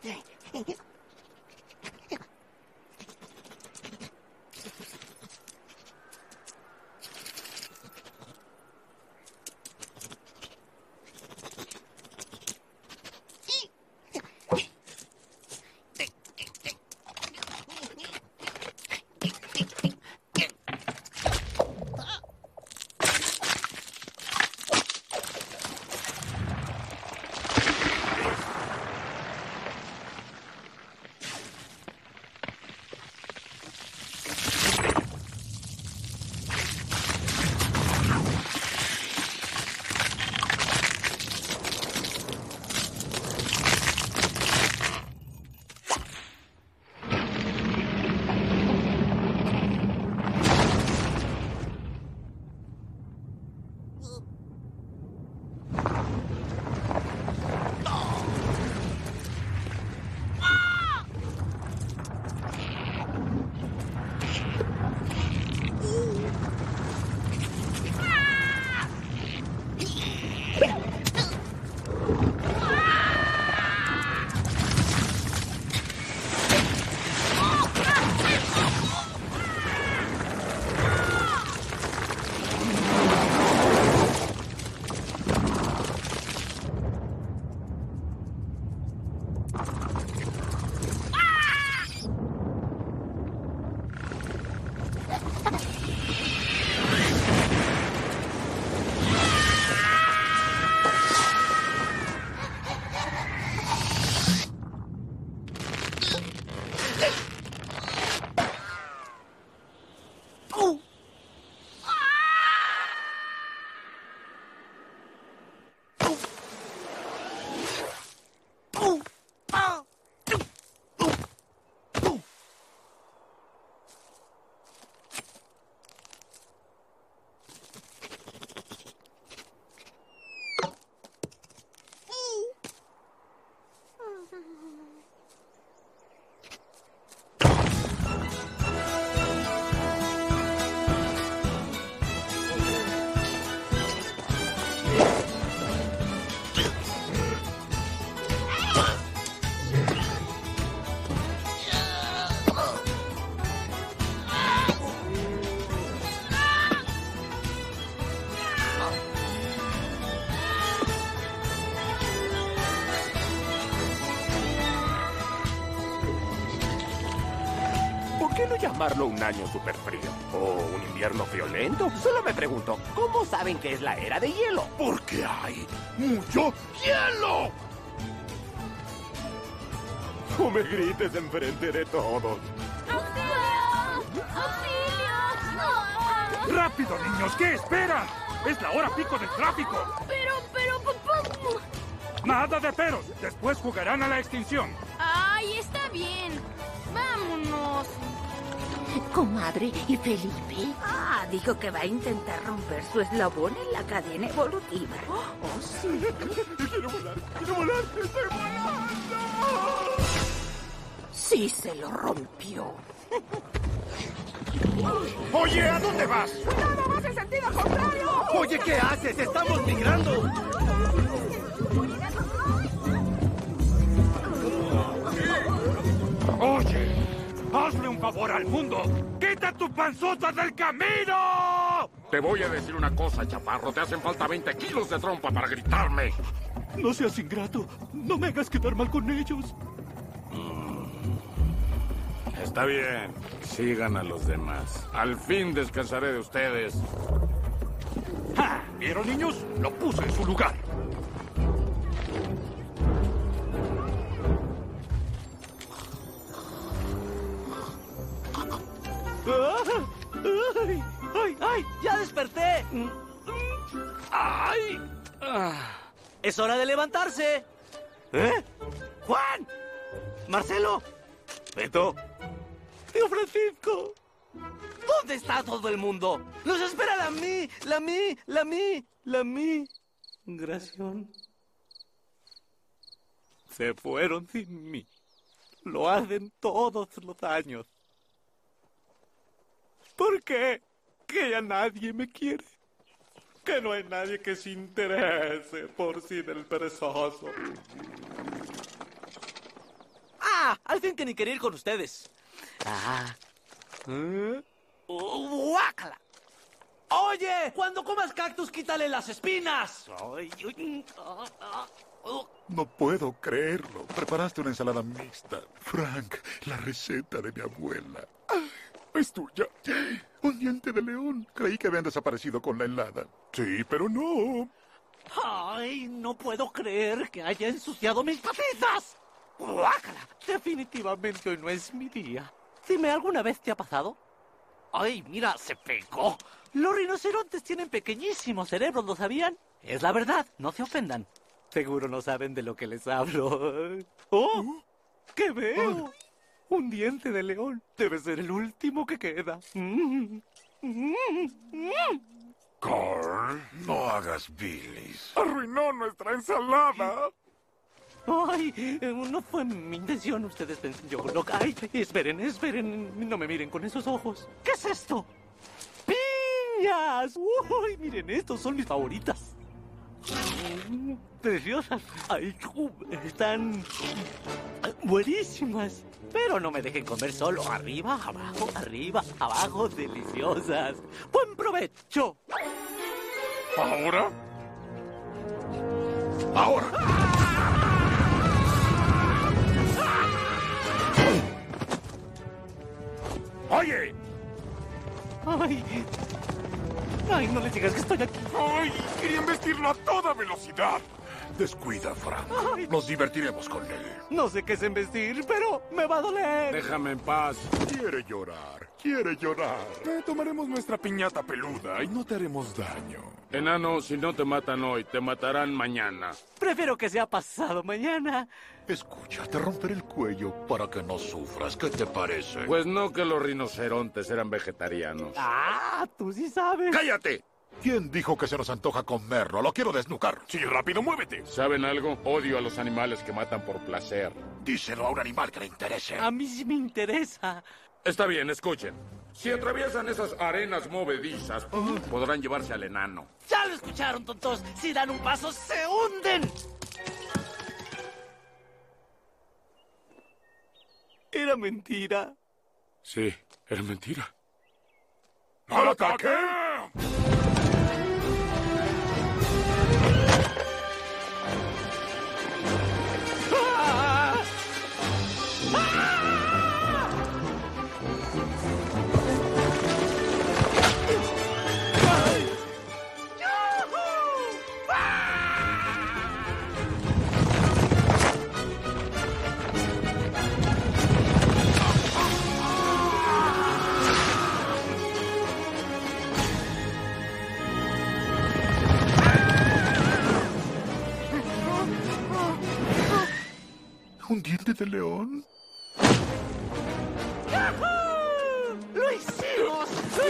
¿Por qué no llamarlo un año súper frío? ¿O un invierno violento? Solo me pregunto, ¿cómo saben que es la era de hielo? Porque hay mucho hielo. No me grites enfrente de todos. ¡Auxilio! ¡Auxilio! ¡Rápido, niños! ¿Qué esperan? ¡Es la hora pico del tráfico! Pero... Nada de peros. Después jugarán a la extinción. ¡Ay, está bien! ¡Vámonos! Comadre, ¿y Felipe? Ah, dijo que va a intentar romper su eslabón en la cadena evolutiva. Oh, sí. ¡Quiero volar! ¡Quiero volar! ¡Estoy volando! Sí, se lo rompió. Oye, ¿a dónde vas? ¡Nada más en sentido contrario! Oye, ¿qué haces? ¡Estamos migrando! Oye, hazle un favor al mundo. ¡Quita tu panzota del camino! Te voy a decir una cosa, chaparro. Te hacen falta 20 kilos de trompa para gritarme. No seas ingrato. No me hagas quedar mal con ellos. Está bien. Sigan a los demás. Al fin descansaré de ustedes. ¡Ja! ¿Vieron, niños? Lo puse en su lugar. ¡Ay! ¡Ay! ¡Ay! ¡Ya desperté! ¡Ay! ¡Es hora de levantarse! ¿Eh? ¡Juan! ¡Marcelo! ¡Beto! ¡Tío Francisco! ¿Dónde está todo el mundo? ¡Nos espera la migración! Se fueron sin mí. Lo hacen todos los años. ¿Por qué? Que ya nadie me quiere. Que no hay nadie que se interese por sí del perezoso. Al fin que ni quería ir con ustedes. ¡Guácala! Oye, cuando comas cactus, quítale las espinas. No puedo creerlo. Preparaste una ensalada mixta. Frank, la receta de mi abuela. Es tuya. Un diente de león. Creí que habían desaparecido con la helada. Sí, pero no. ¡Ay, no puedo creer que haya ensuciado mis papitas! ¡Guácala! Definitivamente hoy no es mi día. Dime, ¿alguna vez te ha pasado? ¡Ay, mira, se pegó! Los rinocerontes tienen pequeñísimos cerebros, ¿lo sabían? Es la verdad, no se ofendan. Seguro no saben de lo que les hablo. ¡Oh! ¿Qué veo? Un diente de león. Debe ser el último que queda. Carl, no hagas bilis. Arruinó nuestra ensalada. Ay, no fue mi intención. Ustedes pensan yo loca. Ay, esperen. No me miren con esos ojos. ¿Qué es esto? ¡Piñas! Uy, miren, estos son mis favoritas. Preciosas. Ay, están buenísimas. Pero no me dejen comer solo. Arriba, abajo, deliciosas. ¡Buen provecho! ¿Ahora? ¡Oye! Ay, no les digas que estoy aquí. ¡Ay! Querían vestirlo a toda velocidad. Descuida, Frank. Nos divertiremos con él. No sé qué es embestir, pero me va a doler. Déjame en paz. Quiere llorar. Tomaremos nuestra piñata peluda y no te haremos daño. Enano, si no te matan hoy, te matarán mañana. Prefiero que sea pasado mañana. Escucha, te romperé el cuello para que no sufras. ¿Qué te parece? Pues no que los rinocerontes eran vegetarianos. Tú sí sabes. ¡Cállate! ¿Quién dijo que se nos antoja comerlo? Lo quiero desnucar. Sí, rápido, muévete. ¿Saben algo? Odio a los animales que matan por placer. Díselo a un animal que le interese. A mí sí me interesa. Está bien, escuchen. Si atraviesan esas arenas movedizas, podrán llevarse al enano. Ya lo escucharon, tontos. Si dan un paso, se hunden. Era mentira. Sí, era mentira. ¡Al ataque! ¿Un diente de león? ¡Lo hicimos!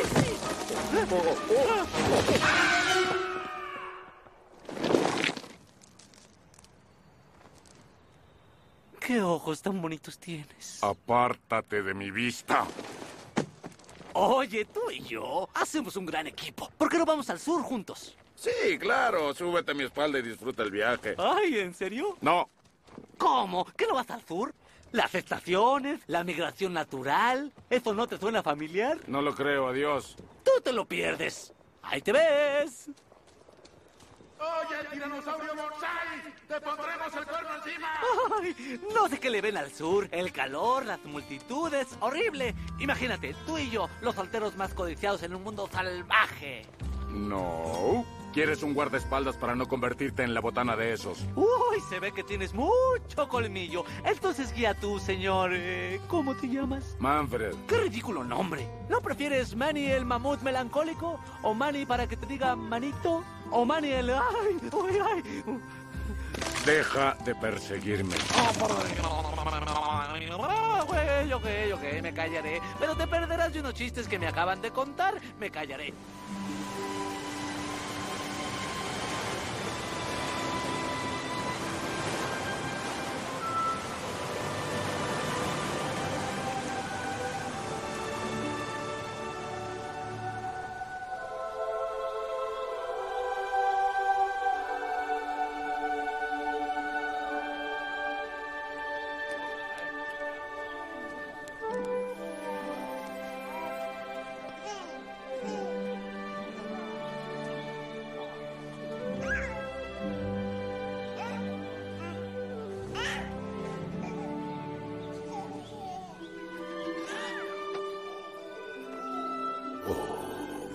¿Qué ojos tan bonitos tienes? Apártate de mi vista. Oye, tú y yo hacemos un gran equipo. ¿Por qué no vamos al sur juntos? Sí, claro. Súbete a mi espalda y disfruta el viaje. Ay, ¿en serio? No. ¿Cómo? ¿Que no vas al sur? ¿Las estaciones? ¿La migración natural? ¿Eso no te suena familiar? No lo creo, adiós. Tú te lo pierdes. Ahí te ves. ¡Oye, tiranosaurio bonsai! ¡Te pondremos el cuerno encima! Ay, no sé qué le ven al sur. El calor, las multitudes. ¡Horrible! Imagínate, tú y yo, los solteros más codiciados en un mundo salvaje. No. ¿Quieres un guardaespaldas para no convertirte en la botana de esos? Uy, se ve que tienes mucho colmillo. Entonces guía tú, señor. ¿Cómo te llamas? Manfred. ¡Qué ridículo nombre! ¿No prefieres Manny el mamut melancólico? ¿O Manny para que te diga manito? ¿O Manny el... ¡Ay! ¡Uy, ay! Deja de perseguirme. Ok, me callaré. Pero te perderás de unos chistes que me acaban de contar. Me callaré.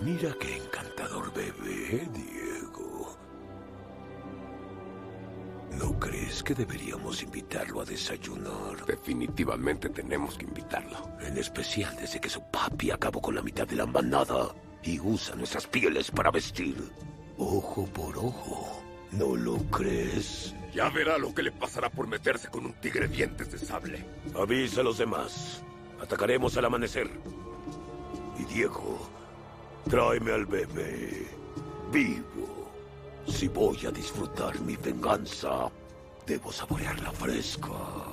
Mira qué encantador bebé, Diego. ¿No crees que deberíamos invitarlo a desayunar? Definitivamente tenemos que invitarlo. En especial desde que su papi acabó con la mitad de la manada y usa nuestras pieles para vestir. Ojo por ojo. ¿No lo crees? Ya verá lo que le pasará por meterse con un tigre dientes de sable. Avisa a los demás. Atacaremos al amanecer. Y Diego, tráeme al bebé vivo. Si voy a disfrutar mi venganza, debo saborearla fresca.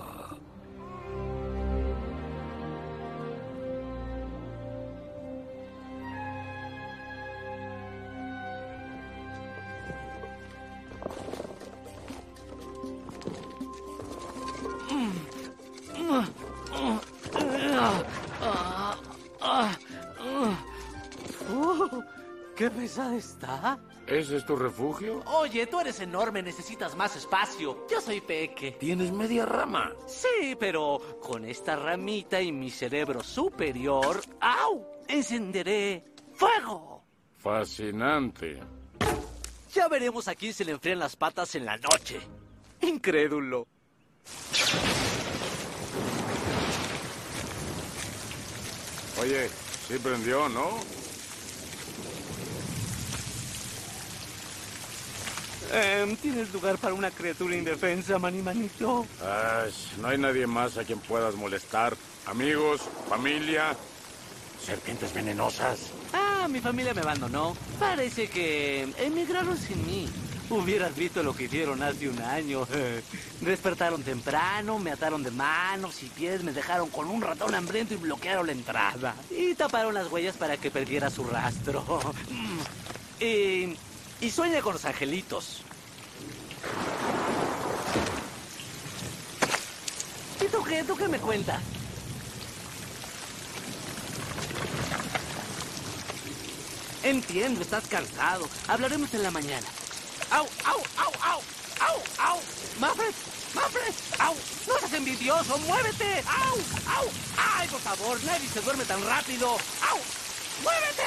¡Qué pesada está! ¿Ese es tu refugio? Oye, tú eres enorme, necesitas más espacio. Yo soy peque. Tienes media rama. Sí, pero con esta ramita y mi cerebro superior, ¡au! Encenderé fuego. Fascinante. Ya veremos a quién se le enfrían las patas en la noche. Incrédulo. Oye, sí prendió, ¿no? ¿Tienes lugar para una criatura indefensa, manito? No hay nadie más a quien puedas molestar. Amigos, familia, serpientes venenosas. Mi familia me abandonó. Parece que emigraron sin mí. Hubieras visto lo que hicieron hace un año. Despertaron temprano, me ataron de manos y pies, me dejaron con un ratón hambriento y bloquearon la entrada. Y taparon las huellas para que perdiera su rastro. Y sueña con los angelitos. ¿Y tú qué? ¿Tú qué me cuentas? Entiendo, estás cansado. Hablaremos en la mañana. ¡Au, au, au, au! ¡Au, au! ¡Manfred! ¡Manfred! ¡Au! ¡No seas envidioso! ¡Muévete! ¡Au, au! ¡Ay, por favor! Nadie se duerme tan rápido. ¡Au! ¡Muévete!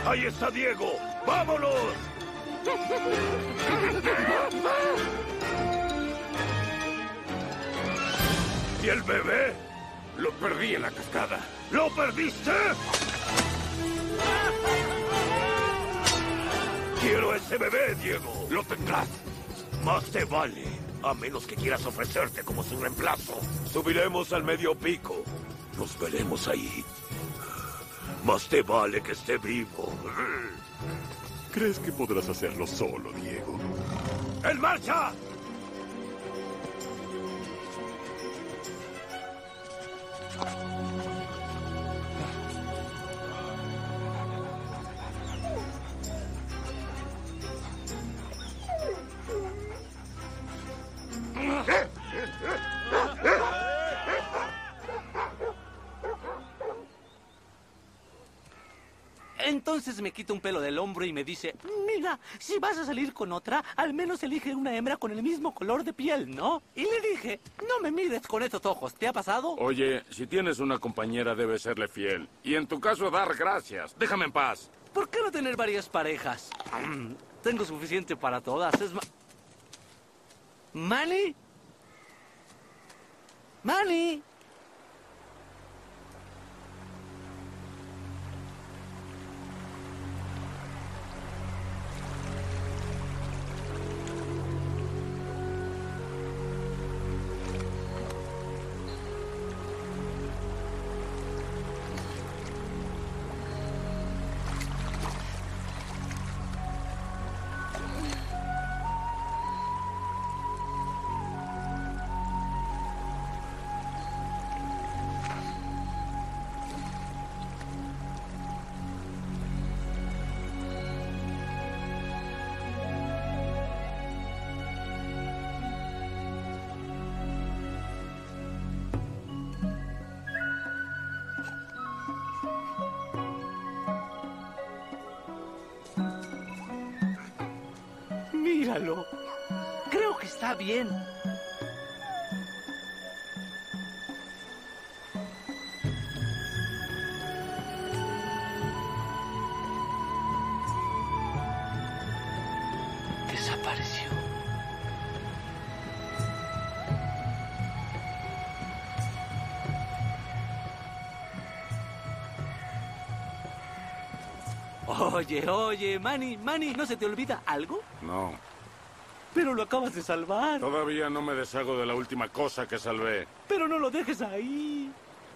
¡Ahí está Diego! ¡Vámonos! ¿Y el bebé? Lo perdí en la cascada. ¿Lo perdiste? Quiero ese bebé, Diego. Lo tendrás. Más te vale, a menos que quieras ofrecerte como su reemplazo. Subiremos al medio pico. Nos veremos ahí. Más te vale que esté vivo. ¿Crees que podrás hacerlo solo, Diego? ¡En marcha! Entonces me quita un pelo del hombro y me dice, mira, si vas a salir con otra, al menos elige una hembra con el mismo color de piel, ¿no? Y le dije, no me mires con esos ojos, ¿te ha pasado? Oye, si tienes una compañera debes serle fiel. Y en tu caso dar gracias. Déjame en paz. ¿Por qué no tener varias parejas? Tengo suficiente para todas, es ¿Manny? ¿Manny? Míralo. Creo que está bien. Desapareció. Oye, Manny, ¿no se te olvida algo? No. Pero lo acabas de salvar. Todavía no me deshago de la última cosa que salvé. Pero no lo dejes ahí.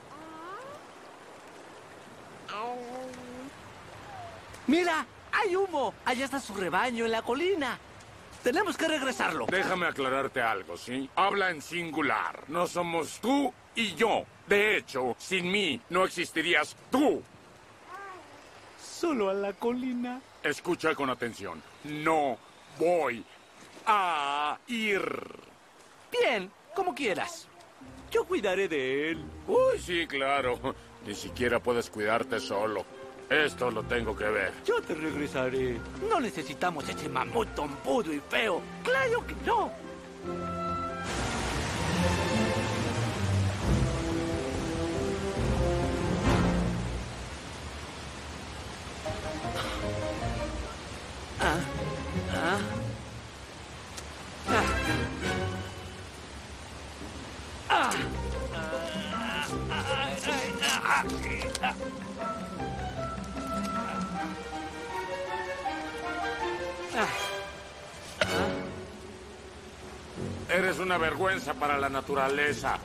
¡Mira! ¡Hay humo! Allá está su rebaño en la colina. Tenemos que regresarlo. Déjame aclararte algo, ¿sí? Habla en singular. No somos tú y yo. De hecho, sin mí no existirías tú. Solo a la colina. Escucha con atención. No voy a ir. Bien, como quieras. Yo cuidaré de él. Uy, sí, claro. Ni siquiera puedes cuidarte solo. Esto lo tengo que ver. Yo te regresaré. No necesitamos ese mamut trompudo y feo. ¡Claro que no! Eres una vergüenza para la naturaleza.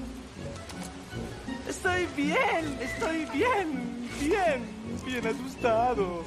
Estoy bien asustado.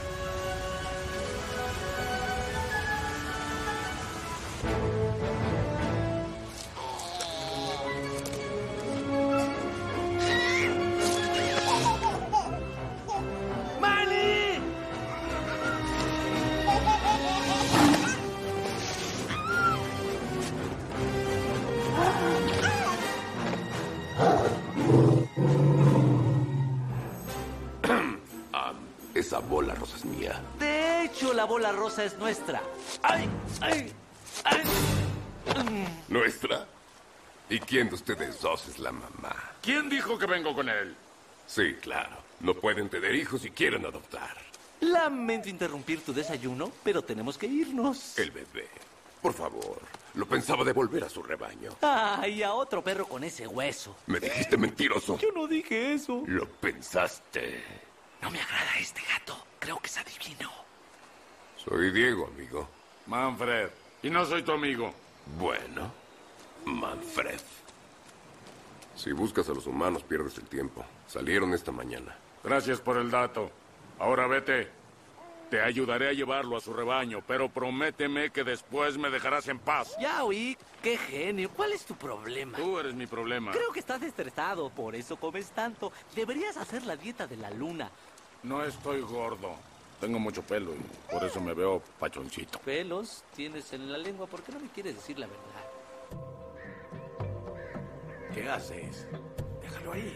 Esa bola rosa es mía. De hecho, la bola rosa es nuestra. ¡Ay! ¿Nuestra? ¿Y quién de ustedes dos es la mamá? ¿Quién dijo que vengo con él? Sí, claro. No pueden tener hijos y quieren adoptar. Lamento interrumpir tu desayuno, pero tenemos que irnos. El bebé. Por favor, lo pensaba devolver a su rebaño. Ay, a otro perro con ese hueso. Me dijiste mentiroso. Yo no dije eso. Lo pensaste. No me agrada este gato. Creo que es adivino. Soy Diego, amigo. Manfred. Y no soy tu amigo. Bueno, Manfred. Si buscas a los humanos, pierdes el tiempo. Salieron esta mañana. Gracias por el dato. Ahora vete. Te ayudaré a llevarlo a su rebaño, pero prométeme que después me dejarás en paz. Ya oí. Qué genio. ¿Cuál es tu problema? Tú eres mi problema. Creo que estás estresado. Por eso comes tanto. Deberías hacer la dieta de la luna. No estoy gordo. Tengo mucho pelo y por eso me veo pachoncito. Pelos tienes en la lengua. ¿Por qué no me quieres decir la verdad? ¿Qué haces? Déjalo ahí.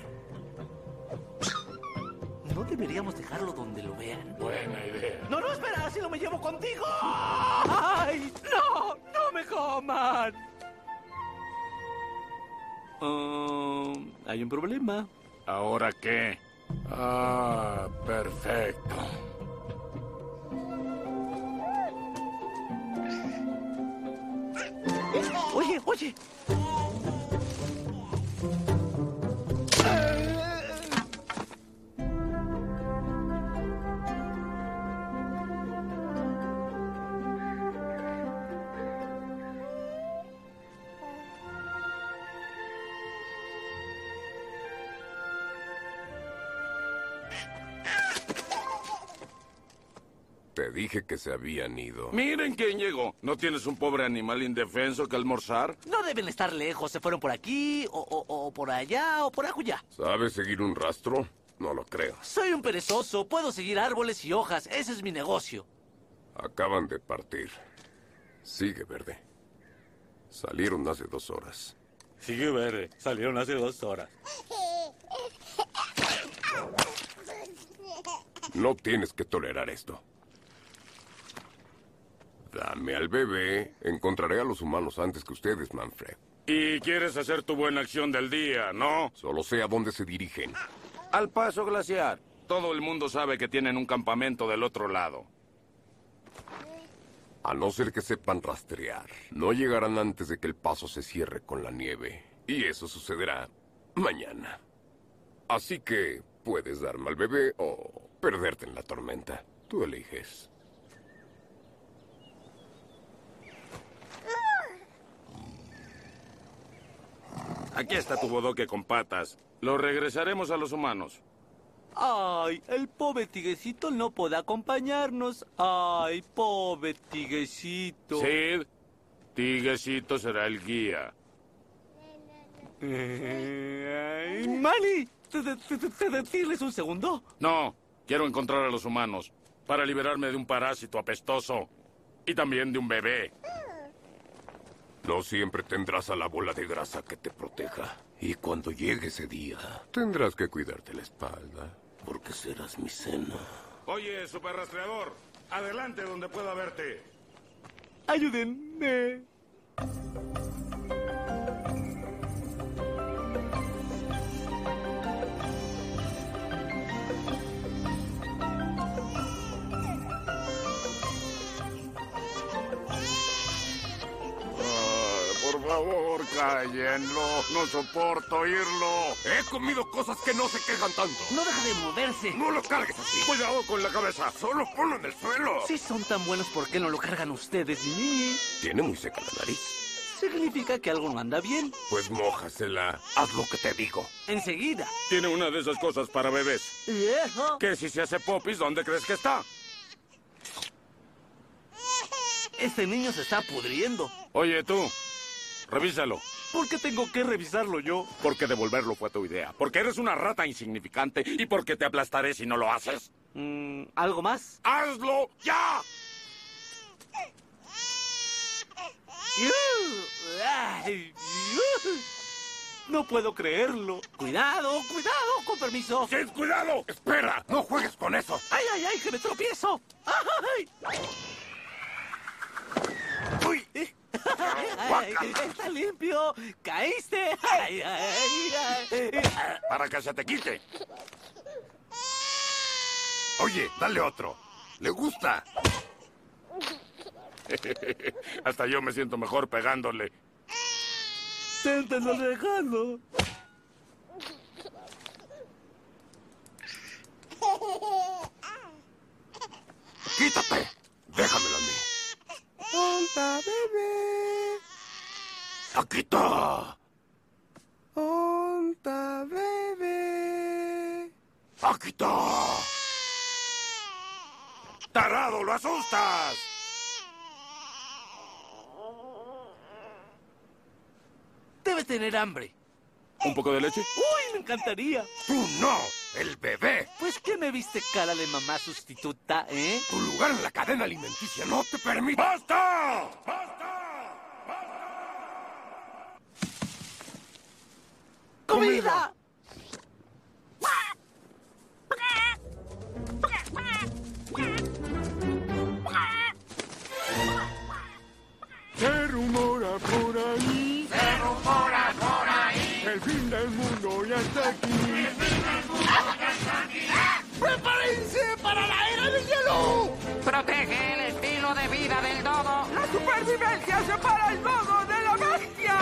No deberíamos dejarlo donde lo vean. Buena idea. No, no, espera, si lo me llevo contigo. ¡Ay! ¡No! ¡No me coman! Hay un problema. ¿Ahora qué? Ah, perfecto. Oye, oye. Te dije que se habían ido. Miren quién llegó. ¿No tienes un pobre animal indefenso que almorzar? No deben estar lejos. Se fueron por aquí, o por allá, o por acullá. ¿Sabes seguir un rastro? No lo creo. Soy un perezoso. Puedo seguir árboles y hojas. Ese es mi negocio. Acaban de partir. Sigue, Verde. Salieron hace 2 horas. Sigue, Verde. Salieron hace 2 horas. No tienes que tolerar esto. Dame al bebé. Encontraré a los humanos antes que ustedes, Manfred. Y quieres hacer tu buena acción del día, ¿no? Solo sé a dónde se dirigen. Al paso glaciar. Todo el mundo sabe que tienen un campamento del otro lado. A no ser que sepan rastrear, no llegarán antes de que el paso se cierre con la nieve. Y eso sucederá mañana. Así que puedes darme al bebé o perderte en la tormenta. Tú eliges. Aquí está tu bodoque con patas. Lo regresaremos a los humanos. Ay, el pobre tiguecito no puede acompañarnos. Ay, pobre tiguecito. Sid, Tiguecito será el guía. Ay, Manny, ¿te detienes un segundo? No, quiero encontrar a los humanos para liberarme de un parásito apestoso y también de un bebé. No siempre tendrás a la bola de grasa que te proteja. Y cuando llegue ese día, tendrás que cuidarte la espalda, porque serás mi cena. Oye, super rastreador, adelante donde pueda verte. Ayúdenme. Por favor, cállenlo. No soporto oírlo. He comido cosas que no se quejan tanto. No deja de moverse. No lo cargues así. Cuidado con la cabeza. Solo ponlo en el suelo. Si son tan buenos, ¿por qué no lo cargan ustedes, Mimi? Tiene muy seca la nariz. Significa que algo no anda bien. Pues mójasela. Haz lo que te digo. Enseguida. Tiene una de esas cosas para bebés. ¿Viejo? Que si se hace popis, ¿dónde crees que está? Este niño se está pudriendo. Oye, tú. Revísalo. ¿Por qué tengo que revisarlo yo? Porque devolverlo fue tu idea. Porque eres una rata insignificante y porque te aplastaré si no lo haces. ¿Algo más? ¡Hazlo ya! Ay, no puedo creerlo. Cuidado, cuidado, con permiso. ¡Sid, cuidado! ¡Espera! ¡No juegues con eso! ¡Ay, ay, ay, que me tropiezo! ¡Ay! ¡Uy! Ay, ¡está limpio! ¡Caíste! ¡Ay, ay, ay! Para que se te quite. Oye, dale otro. Le gusta. Hasta yo me siento mejor pegándole. Téntalo dejando. ¡Quítate! Déjamelo a mí. ¡Onta, bebé! ¡Paquita! ¡Onta, bebé! ¡Paquita! ¡Tarado, lo asustas! Debe tener hambre. ¿Un poco de leche? ¡Uy, me encantaría! ¡Tú no! ¡El bebé! Pues, ¿qué me viste cara de mamá sustituta, eh? Tu lugar en la cadena alimenticia no te permite... ¡Basta! ¡Comida! Se rumora por ahí. Se rumora por ahí. El fin del mundo ya está aquí. El fin del mundo ya está aquí. ¡Prepárense para la era del hielo! Protege el estilo de vida del dodo. ¡La supervivencia separa el dodo de la bestia!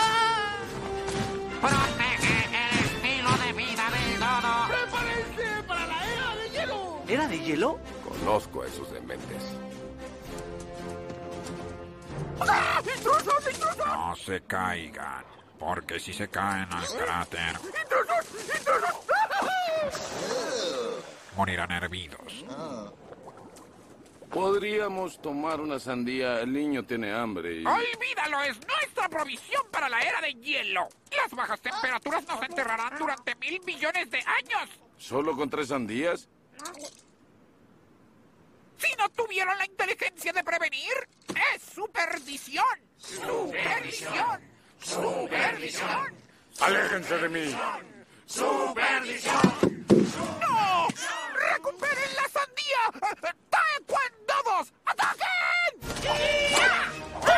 Protege el estilo de vida del dodo. ¡Prepárense para la era del hielo! ¿Era de hielo? Conozco a esos dementes. ¡Ah! ¡Intrusos, intrusos! No se caigan, porque si se caen al cráter, ¡Intrusos, intrusos! morirán hervidos. Podríamos tomar una sandía. El niño tiene hambre y... ¡Olvídalo! ¡Es nuestra provisión para la era de hielo! Las bajas temperaturas nos enterrarán durante 1.000 millones de años. ¿Solo con 3 sandías? Si no tuvieron la inteligencia de prevenir, es superstición. ¡Superstición! ¡Superstición! ¡Aléjense de mí! ¡Superstición! ¡No! ¡Recuperen la sandía! ¡Taekwondodos! ¡Ataquen!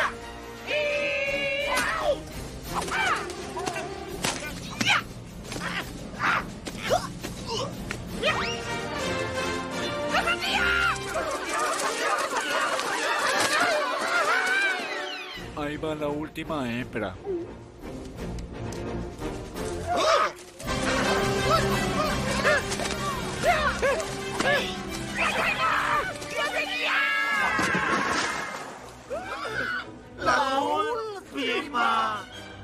¡La sandía! Ahí va la última hembra. ¡La última!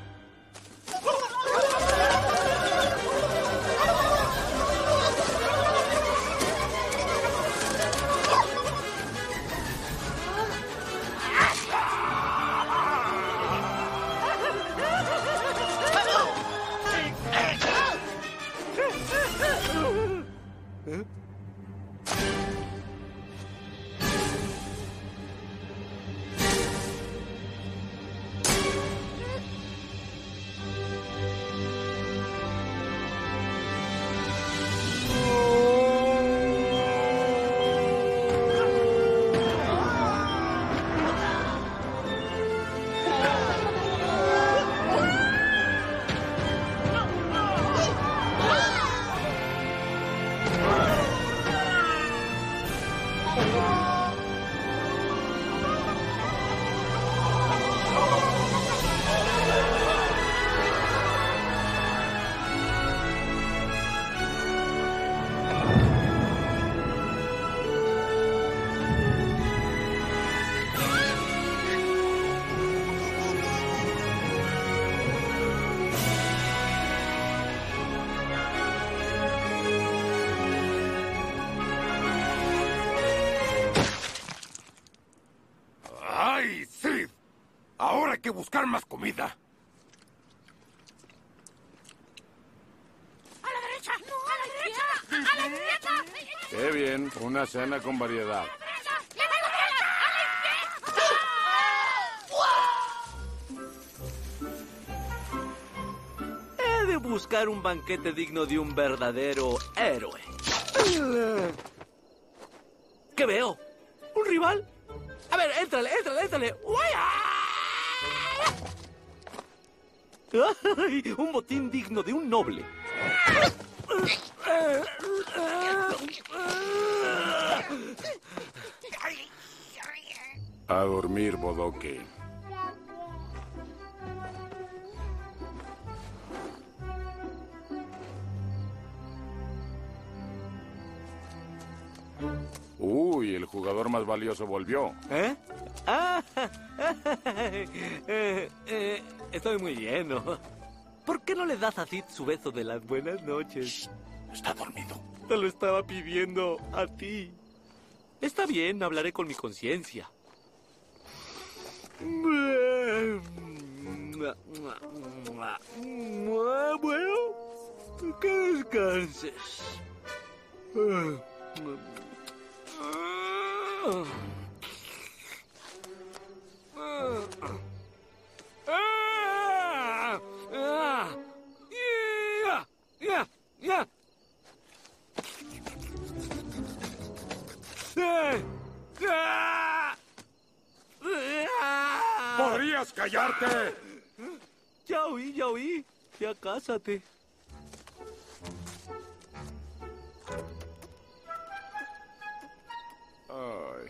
¡Ay, Sid! Ahora hay que buscar más comida. ¡A la derecha! ¡No! ¡A la derecha! ¡A la derecha! Qué bien, una cena con variedad. He de buscar un banquete digno de un verdadero héroe. ¿Qué veo? ¿Un rival? A ver, éntrale, éntrale, éntrale. ¡Ay! Un botín digno de un noble. A dormir, Bodoque. Uy, el jugador más valioso volvió. ¿Eh? Estoy muy lleno. ¿Por qué no le das a Sid su beso de las buenas noches? Shh, está dormido. Te lo estaba pidiendo a ti. Está bien, hablaré con mi conciencia. Bueno, que descanses. ¡Podrías callarte! Ya oí. Ya cásate. Ay.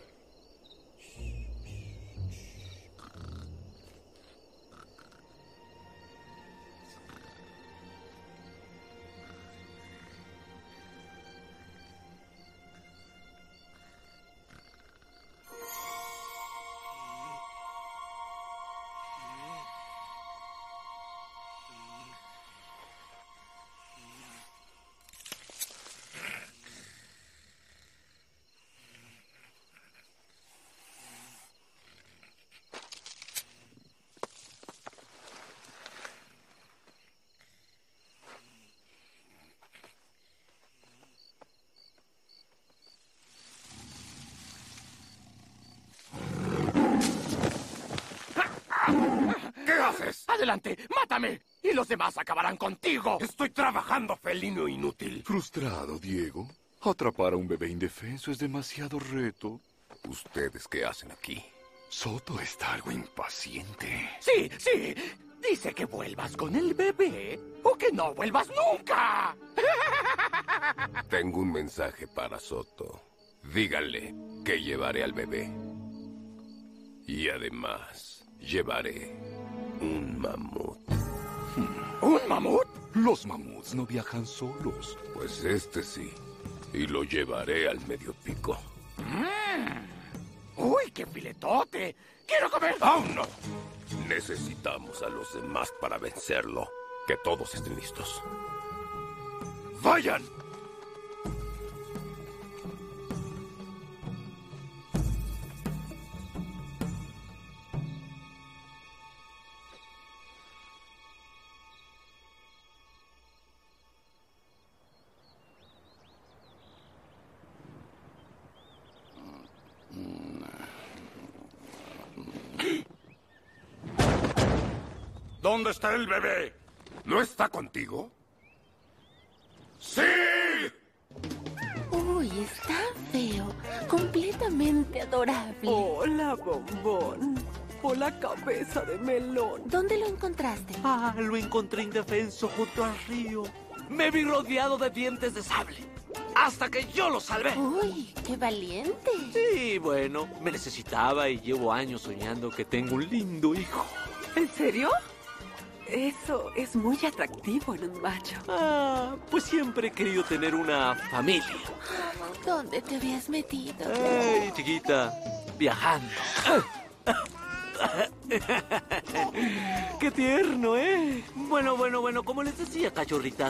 ¿Qué haces? ¡Adelante! ¡Mátame! Y los demás acabarán contigo. Estoy trabajando, felino inútil. Frustrado, Diego. Atrapar a un bebé indefenso es demasiado reto. ¿Ustedes qué hacen aquí? Soto está algo impaciente. Sí. Dice que vuelvas con el bebé o que no vuelvas nunca. Tengo un mensaje para Soto. Díganle que llevaré al bebé. Y además, llevaré un mamut. ¿Un mamut? Los mamuts no viajan solos. Pues este sí. Y lo llevaré al medio pico. ¡Uy, qué filetote! ¡Quiero comer! ¡Aún no! Necesitamos a los demás para vencerlo. Que todos estén listos. ¡Vayan! ¿Dónde está el bebé? ¿No está contigo? ¡Sí! Uy, está feo. Completamente adorable. Hola, bombón. Hola, cabeza de melón. ¿Dónde lo encontraste? Lo encontré indefenso junto al río. Me vi rodeado de dientes de sable. Hasta que yo lo salvé. Uy, qué valiente. Sí, bueno, me necesitaba y llevo años soñando que tengo un lindo hijo. ¿En serio? Eso es muy atractivo en un macho. Pues siempre he querido tener una familia. ¿Dónde te habías metido? ¡Ey, chiquita! Viajando. ¡Qué tierno, eh! Bueno, como les decía, cachorritas.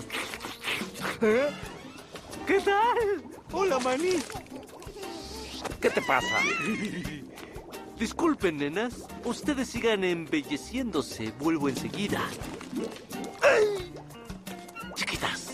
¿Qué tal? Hola, Manny. ¿Qué te pasa? Disculpen, nenas. Ustedes sigan embelleciéndose. Vuelvo enseguida. ¡Ay! Chiquitas.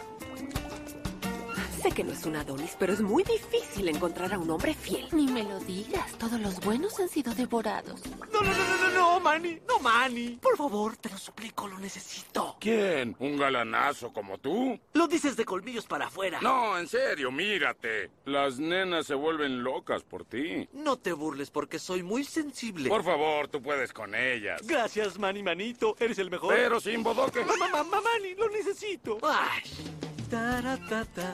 Sé que no es un Adonis, pero es muy difícil encontrar a un hombre fiel. Ni me lo digas. Todos los buenos han sido devorados. No, Manny. No, Manny. Por favor, te lo suplico, lo necesito. ¿Quién? ¿Un galanazo como tú? Lo dices de colmillos para afuera. No, en serio, mírate. Las nenas se vuelven locas por ti. No te burles porque soy muy sensible. Por favor, tú puedes con ellas. Gracias, Manny, eres el mejor. Pero sin bodoque. Manny, lo necesito. Ay.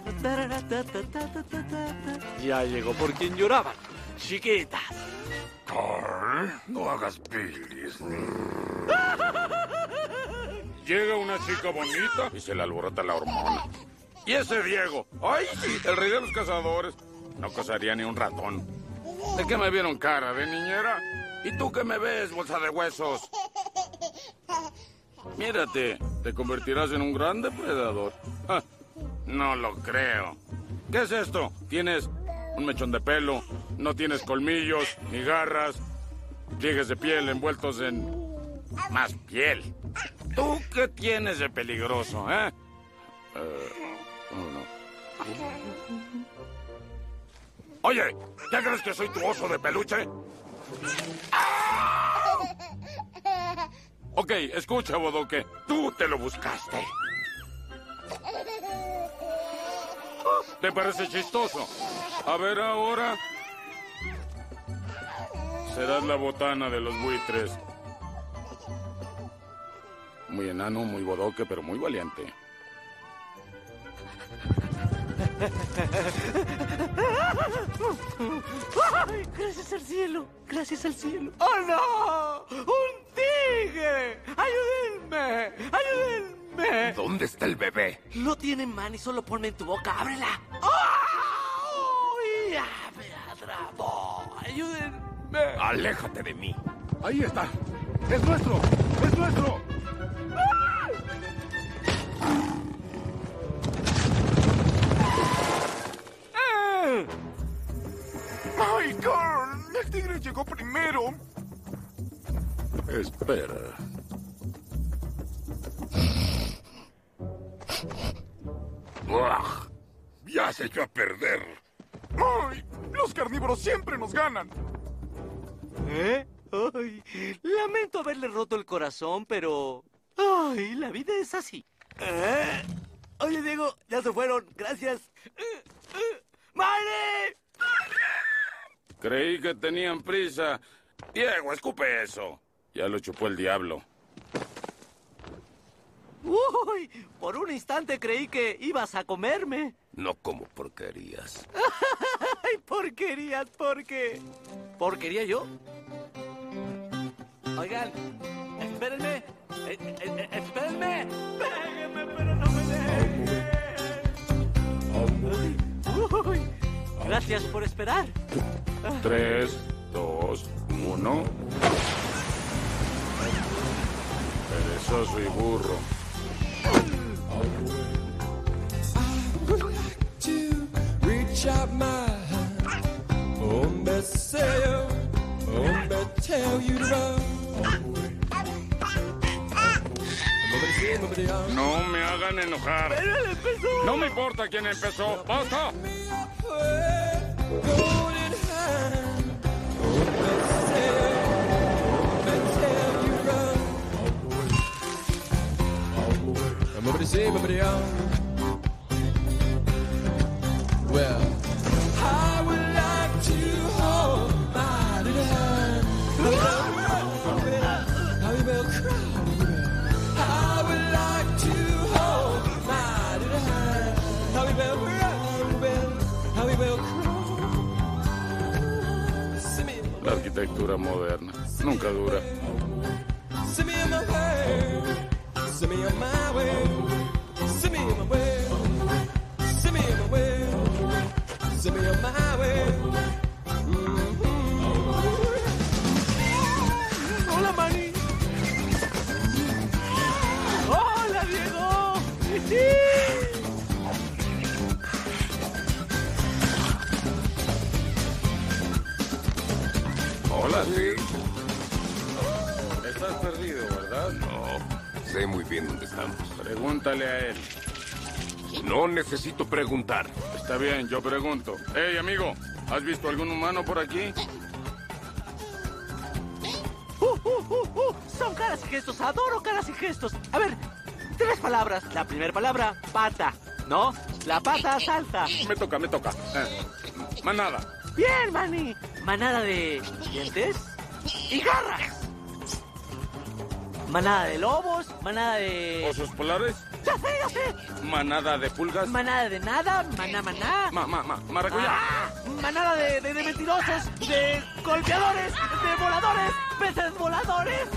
Ya llegó por quien lloraban. Chiquitas. Carl, no hagas bilis. Llega una chica bonita y se le alborota la hormona. Y ese Diego, ¡ay sí! El rey de los cazadores. No cazaría ni un ratón. ¿De qué me vieron cara? ¿De niñera? ¿Y tú qué me ves, bolsa de huesos? Mírate, te convertirás en un gran depredador. Ah, no lo creo. ¿Qué es esto? Tienes un mechón de pelo, no tienes colmillos, ni garras, pliegues de piel envueltos en más piel. ¿Tú qué tienes de peligroso, eh? No. Oye, ¿ya crees que soy tu oso de peluche? Ok, escucha, Bodoque. Tú te lo buscaste. ¿Te parece chistoso? A ver ahora. Serás la botana de los buitres. Muy enano, muy bodoque, pero muy valiente. ¡Ay, gracias al cielo! ¡Gracias al cielo! ¡Oh, no! ¡Un tigre! ¡Ayúdenme! ¡Ayúdenme! ¿Dónde está el bebé? Lo tiene Manny, solo ponme en tu boca. ¡Ábrela! ¡Oh! ¡Ya me atrapó! ¡Ayúdenme! Aléjate de mí. Ahí está. ¡Es nuestro! ¡Es nuestro! ¡Ay, Carl! El tigre llegó primero. Espera. ¡Buah! Ya se echó a perder. ¡Ay! Los carnívoros siempre nos ganan. ¿Eh? Ay, lamento haberle roto el corazón, pero... ¡Ay, la vida es así! Oye, Diego, ya se fueron. Gracias. ¡Manny! Creí que tenían prisa. Diego, escupe eso. Ya lo chupó el diablo. ¡Uy! Por un instante creí que ibas a comerme. No como porquerías. ¡Ay, porquerías! ¿Por qué? ¿Porquería yo? Oigan, espérenme. Espérenme. Péguenme, pero no me dejen. Uy, gracias por esperar. 3, 2, 1. Perezoso y burro. Reach out my hand. Hombre, say yo. Hombre, tell you to run. No me hagan enojar. Pero él empezó. No me importa quién empezó. ¡Basta! Golden hand. Hombre, say yo. Hombre, tell you to run. Hombre, say, hombre, well, I would like to hold my little hand. How we will cry. I would like to hold my little hand. How we will cry. How we will cry. La arquitectura moderna nunca dura. Send me on my way. Send me on my way. Send me on my way. Send me on my way. Send me on my way. Hola, Manny. Hola, Diego. Hola, sí. Estás perdido, ¿verdad? No, sé muy bien dónde estamos. Pregúntale a él. No necesito preguntar. Está bien, yo pregunto. Hey, amigo, ¿has visto algún humano por aquí? Son caras y gestos. Adoro caras y gestos. A ver, 3 palabras. La primera palabra, pata. ¿No? La pata salta. Me toca. Manada. Bien, Manny. Manada de dientes y garras. Manada de lobos, manada de... ¿Osos polares? ¡Ya sé! ¿Manada de pulgas? Manada de nada, maná. Maracuyá. Manada de mentirosos, de golpeadores, de voladores, peces voladores.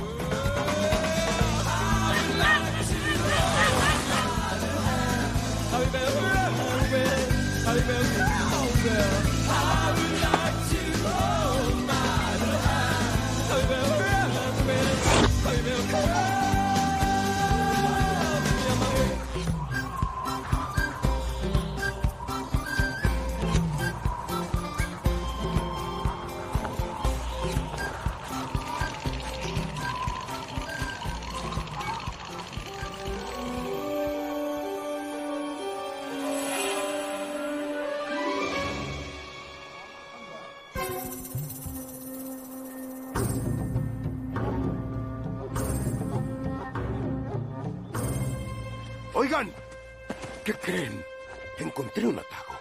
Oigan, ¿qué creen? Encontré un atajo.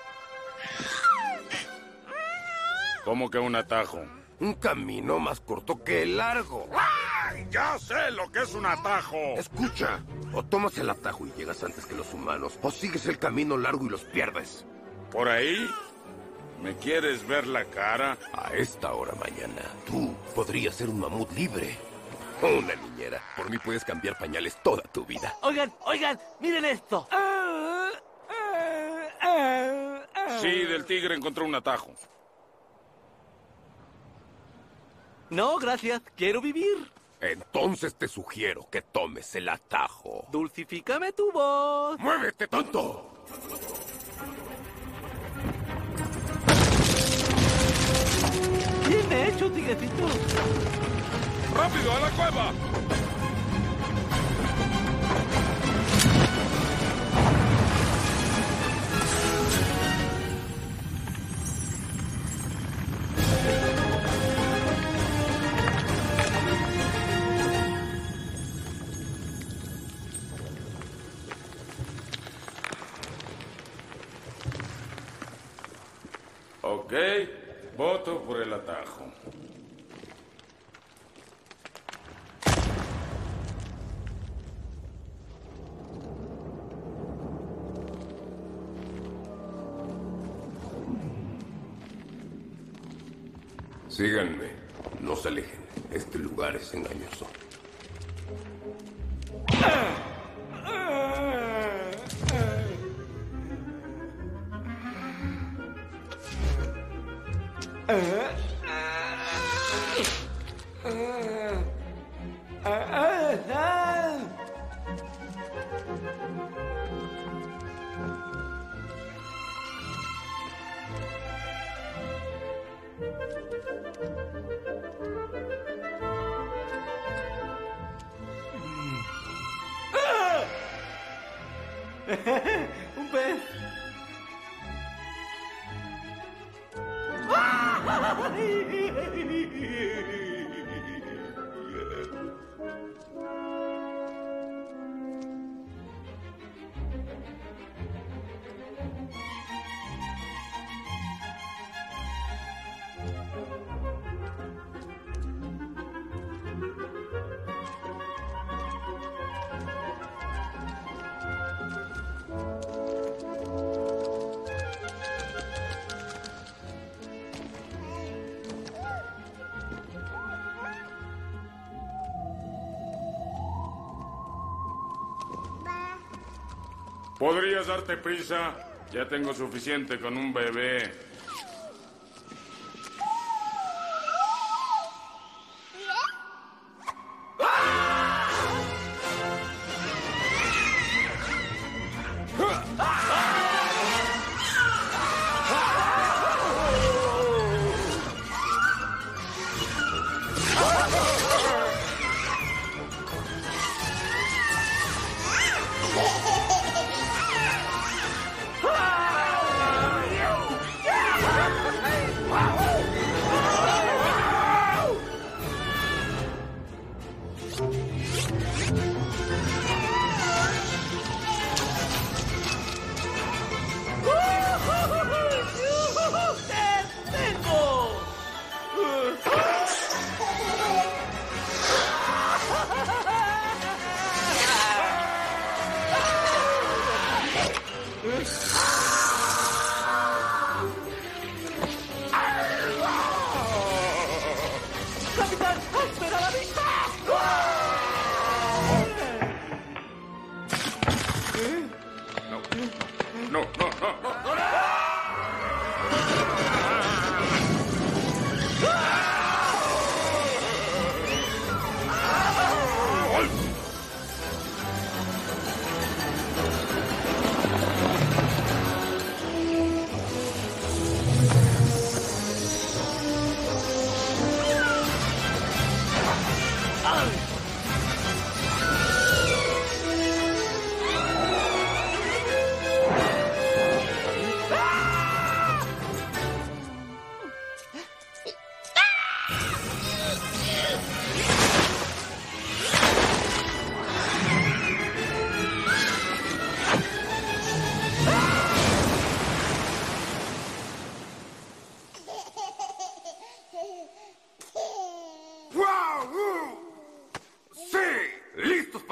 ¿Cómo que un atajo? Un camino más corto que largo. ¡Ay! Ya sé lo que es un atajo. Escucha, o tomas el atajo y llegas antes que los humanos, o sigues el camino largo y los pierdes. ¿Por ahí? ¿Me quieres ver la cara? A esta hora mañana, tú podrías ser un mamut libre. Una niñera. Por mí puedes cambiar pañales toda tu vida. Oigan, miren esto. Sí, del tigre encontró un atajo. No, gracias. Quiero vivir. Entonces te sugiero que tomes el atajo. Dulcifícame tu voz. ¡Muévete, tonto! Bien hecho, tigrecito. ¡Rápido, a la cueva! Ok, voto por el atajo. Síganme. No se alejen. Este lugar es engañoso. Un pez. ¿Podrías darte prisa? Ya tengo suficiente con un bebé.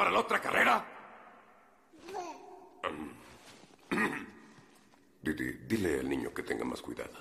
para la otra carrera? Dile al niño que tenga más cuidado.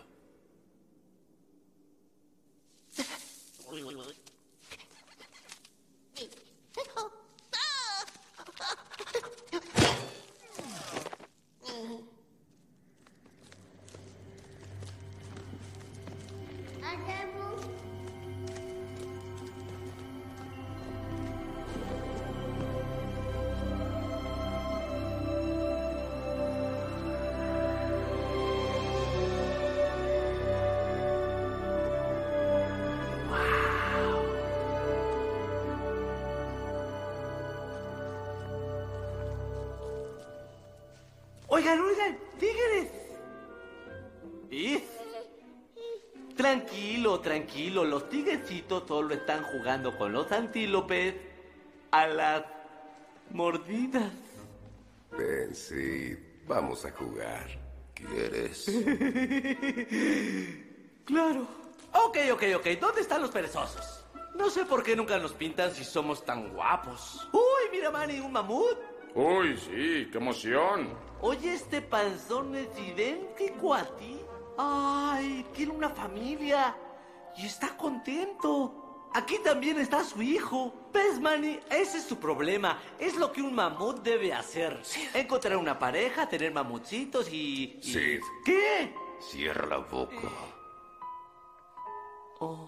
Oigan, tigres. Tranquilo, los tigrecitos solo están jugando con los antílopes a las mordidas. Ven, sí, vamos a jugar. ¿Quieres? Claro. Ok. ¿Dónde están los perezosos? No sé por qué nunca nos pintan si somos tan guapos. Uy, mira, Manny, un mamut. Uy, sí, qué emoción. Oye, este panzón es idéntico a ti. Ay, tiene una familia y está contento. Aquí también está su hijo. ¿Ves, Manny? Ese es su problema. Es lo que un mamut debe hacer. Encontrar una pareja, tener mamutcitos y... Sid. ¿Qué? Cierra la boca. Oh.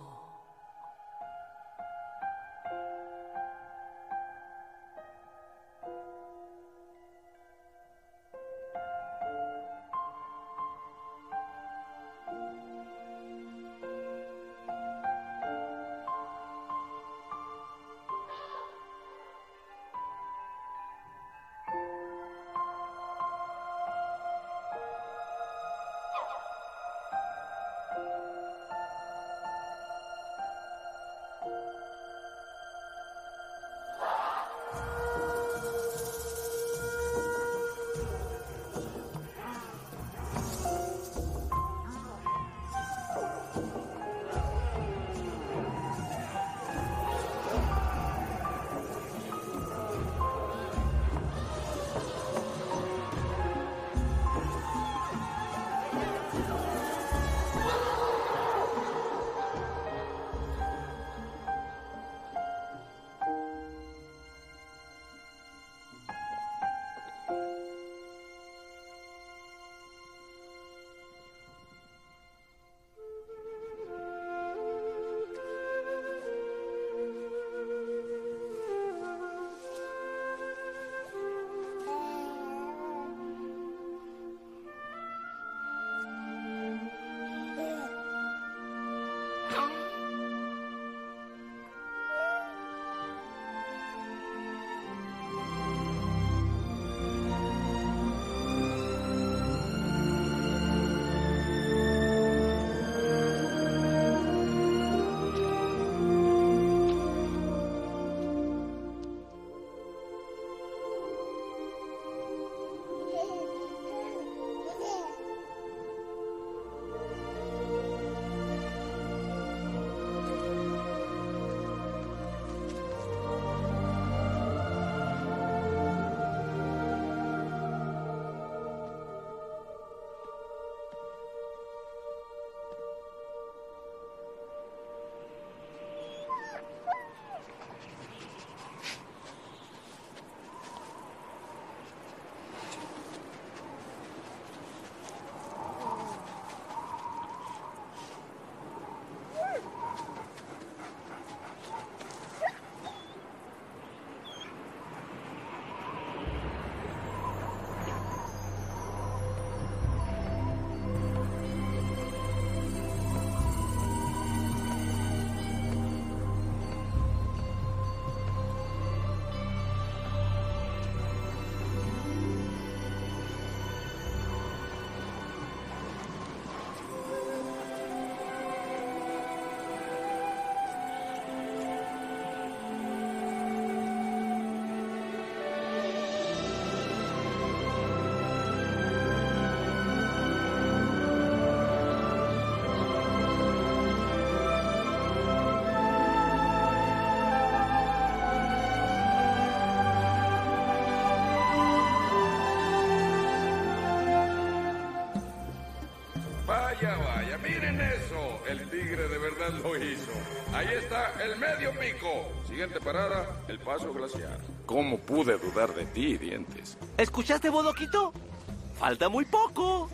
Vaya, vaya, miren eso. El tigre de verdad lo hizo. Ahí está el medio pico. Siguiente parada, el paso glaciar. ¿Cómo pude dudar de ti, Dientes? ¿Escuchaste, Bodoquito? Falta muy poco.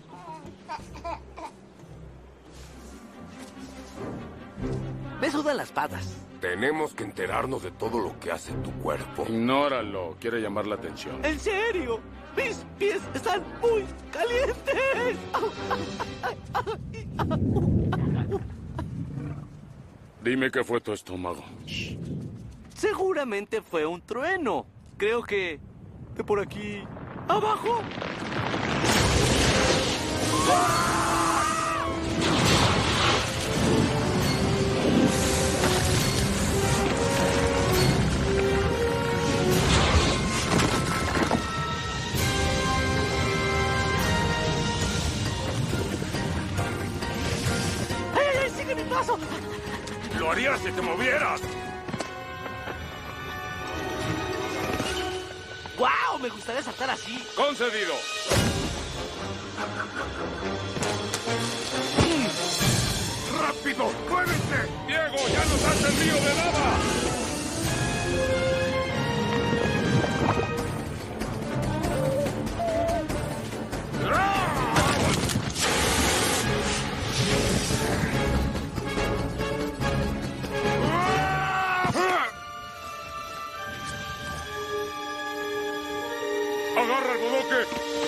Me sudan las patas. Tenemos que enterarnos de todo lo que hace tu cuerpo. Ignóralo. Quiere llamar la atención. ¿En serio? Mis pies están muy calientes. Dime qué fue tu estómago. Seguramente fue un trueno. Creo que de por aquí abajo. ¡Ay, sigue mi paso! ¡Lo harías si te movieras! ¡Guau! Me gustaría saltar así. ¡Concedido! ¡Rápido! ¡Muévete! ¡Diego, ya nos has servido de nada! ¡Agarra el bodoque!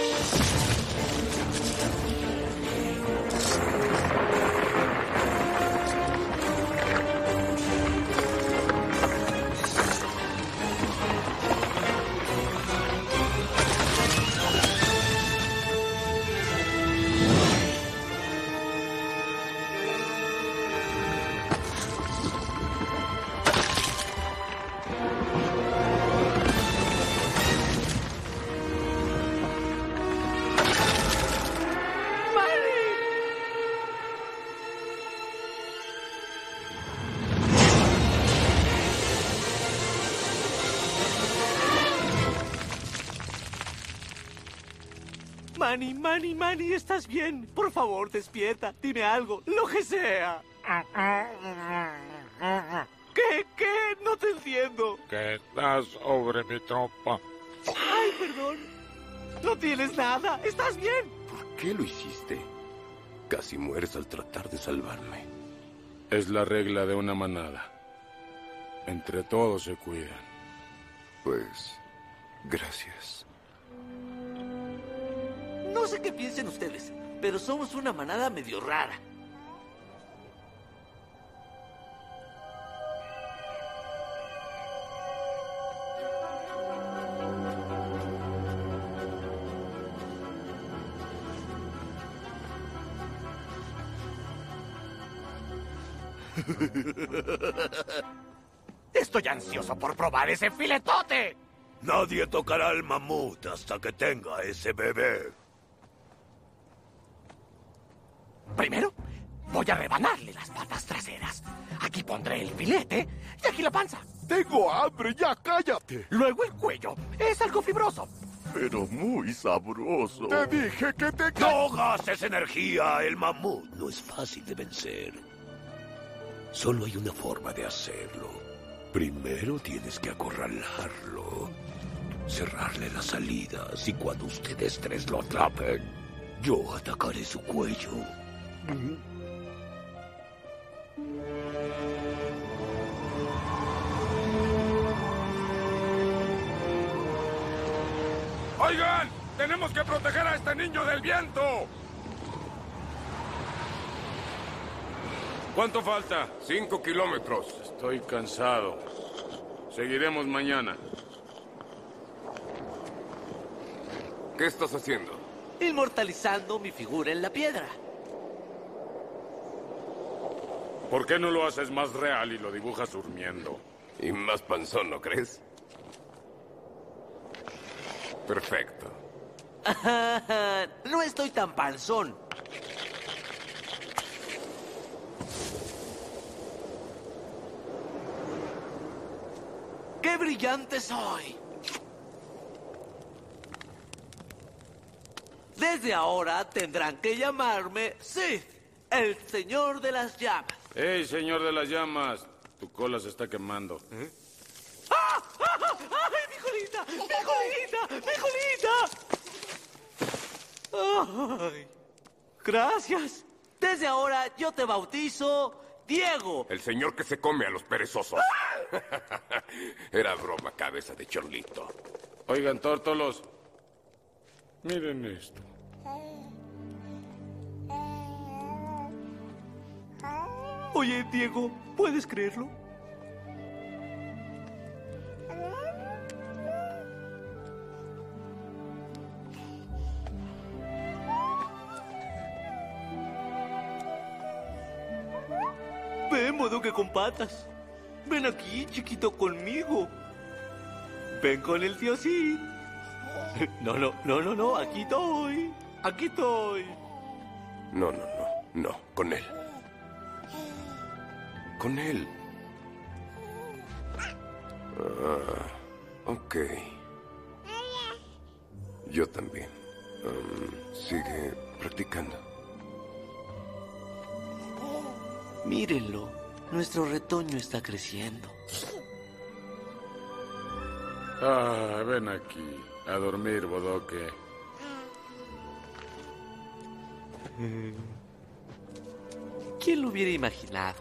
Manny, ¿estás bien? Por favor, despierta. Dime algo, lo que sea. ¿Qué? No te entiendo. Que estás sobre mi trompa. Ay, perdón. No tienes nada. ¿Estás bien? ¿Por qué lo hiciste? Casi mueres al tratar de salvarme. Es la regla de una manada. Entre todos se cuidan. Pues, gracias. No sé qué piensen ustedes, pero somos una manada medio rara. Estoy ansioso por probar ese filetote. Nadie tocará al mamut hasta que tenga ese bebé. Primero, voy a rebanarle las patas traseras. Aquí pondré el filete y aquí la panza. Tengo hambre, ya cállate. Luego el cuello. Es algo fibroso. Pero muy sabroso. Te dije que te... ¡No gastes energía! El mamut no es fácil de vencer. Solo hay una forma de hacerlo. Primero tienes que acorralarlo, cerrarle las salidas y cuando ustedes tres lo atrapen, yo atacaré su cuello. ¡Oigan! ¡Tenemos que proteger a este niño del viento! ¿Cuánto falta? 5 kilómetros. Estoy cansado. Seguiremos mañana. ¿Qué estás haciendo? Inmortalizando mi figura en la piedra. ¿Por qué no lo haces más real y lo dibujas durmiendo? Y más panzón, ¿no crees? Perfecto. No estoy tan panzón. ¡Qué brillante soy! Desde ahora tendrán que llamarme Sith, el Señor de las Llamas. ¡Ey, Señor de las Llamas! Tu cola se está quemando. ¡Ah! ¡Ah! ¡Ay, mi colita! ¡Mi colita! ¡Mi colita! ¡Ay! Gracias. Desde ahora yo te bautizo Diego. El señor que se come a los perezosos. Era broma, cabeza de chorlito. Oigan, tórtolos. Miren esto. Oye, Diego, ¿puedes creerlo? Ven, modo que con patas. Ven aquí, chiquito, conmigo. Ven con el tío sí. No, aquí estoy. Aquí estoy. No, con él. Con él. Ok. Yo también. Sigue practicando. Mírenlo. Nuestro retoño está creciendo. Ven aquí. A dormir, bodoque. ¿Quién lo hubiera imaginado?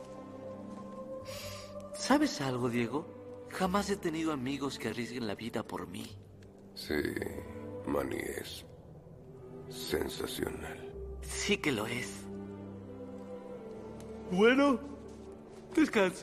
¿Sabes algo, Diego? Jamás he tenido amigos que arriesguen la vida por mí. Sí, Manny es sensacional. Sí que lo es. Bueno, descansa.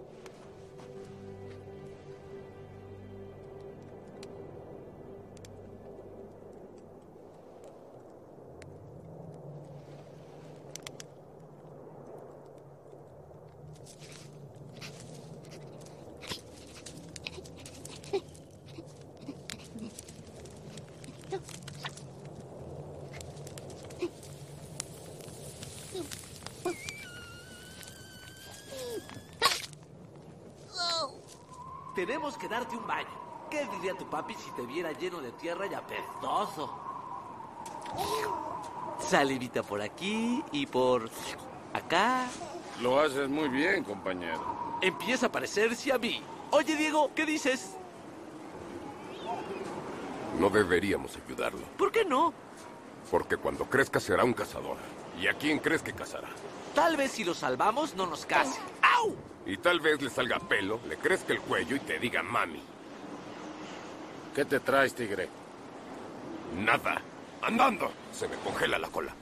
Tenemos que darte un baño. ¿Qué diría tu papi si te viera lleno de tierra y apestoso? Salivita por aquí y por acá. Lo haces muy bien, compañero. Empieza a parecerse a mí. Oye, Diego, ¿qué dices? No deberíamos ayudarlo. ¿Por qué no? Porque cuando crezca será un cazador. ¿Y a quién crees que cazará? Tal vez si lo salvamos no nos case. ¡Au! Y tal vez le salga pelo, le crezca el cuello y te diga mami. ¿Qué te traes, tigre? Nada. Andando. Se me congela la cola.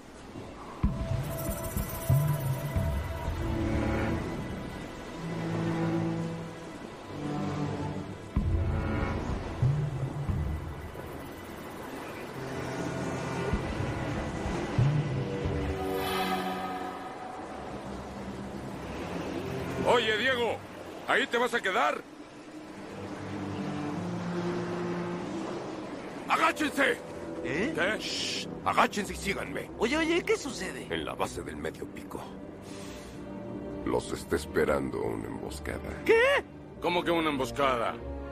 Oye, Diego, ¿ahí te vas a quedar? ¡Agáchense! ¿Eh? ¿Qué? Shh. Agáchense y síganme. Oye, ¿qué sucede? En la base del medio pico. Los está esperando una emboscada. ¿Qué? ¿Cómo que una emboscada?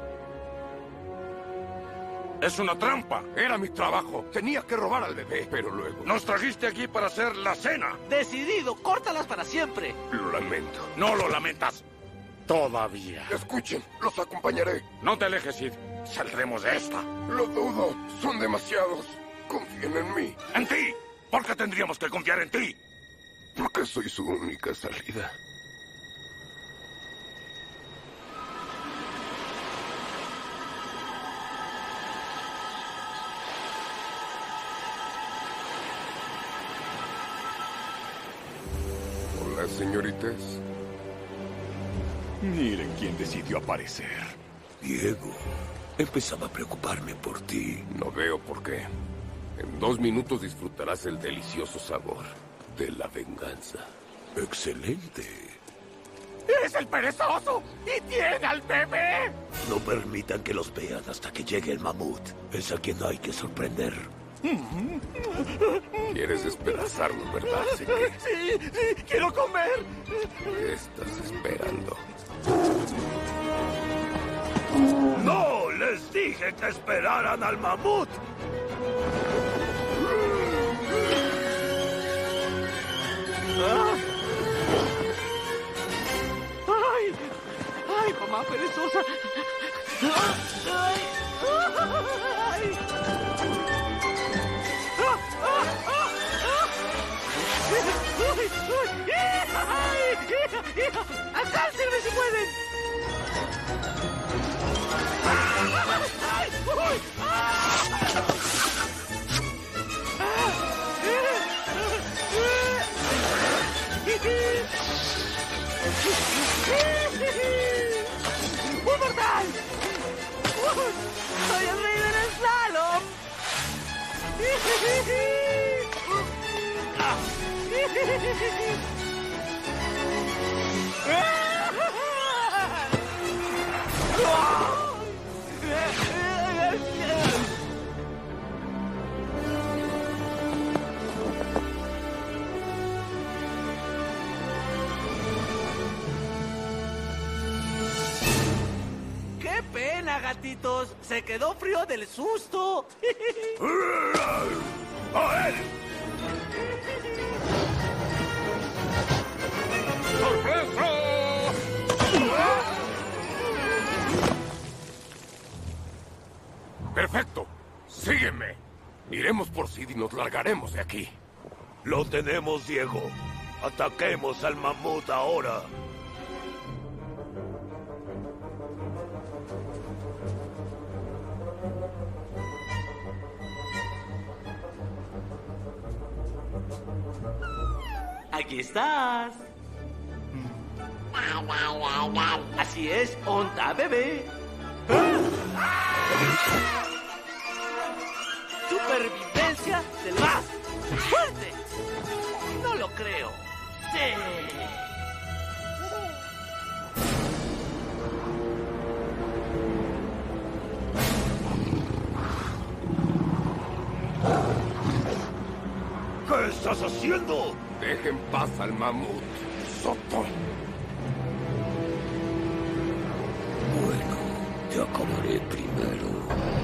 ¡Es una trampa! Era mi trabajo. Tenía que robar al bebé, pero luego... Nos trajiste aquí para hacer la cena. Decidido, córtalas para siempre. Lo lamento. No lo lamentas. Todavía. Escuchen, los acompañaré. No te alejes, Sid. Saldremos de esta. Lo dudo. Son demasiados. Confíen en mí. ¿En ti? ¿Por qué tendríamos que confiar en ti? Porque soy su única salida. Hola, señoritas. Miren quién decidió aparecer. Diego, empezaba a preocuparme por ti. No veo por qué. En 2 minutos disfrutarás el delicioso sabor de la venganza. Excelente. ¡Es el perezoso! ¡Y tiene al bebé! No permitan que los vean hasta que llegue el mamut. Es a quien hay que sorprender. Quieres despedazarlo, ¿verdad? Sí, quiero comer. ¿Qué estás esperando? ¡No! ¡Les dije que esperaran al mamut! perezosa! ¡Ay! ¡Ay! ¡Alcáncenme si pueden! ¡Un mortal! ¡Soy el rey del slalom! ¡Qué pena, gatitos! ¡Se quedó frío del susto! ¡A él! ¡Sorpresa! Perfecto. Sígueme. Iremos por Sid y nos largaremos de aquí. Lo tenemos, Diego. Ataquemos al mamut ahora. ¡Aquí estás! Así es, onda, bebé. ¡Supervivencia del más fuerte! No lo creo. ¡Sí! ¿Qué estás haciendo? Deja en paz al mamut, Soto. Bueno, te acabaré primero.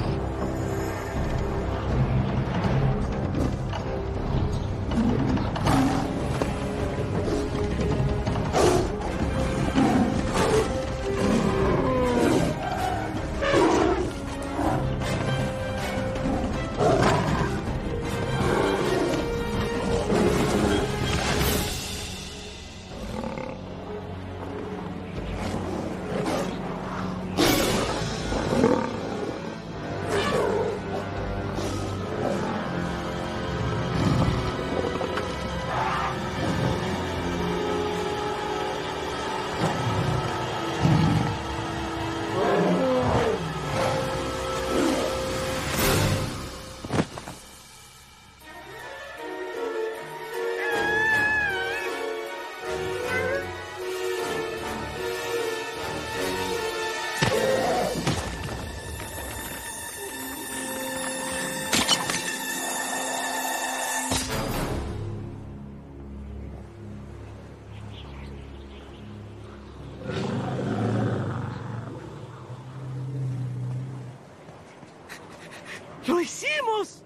¡Lo hicimos!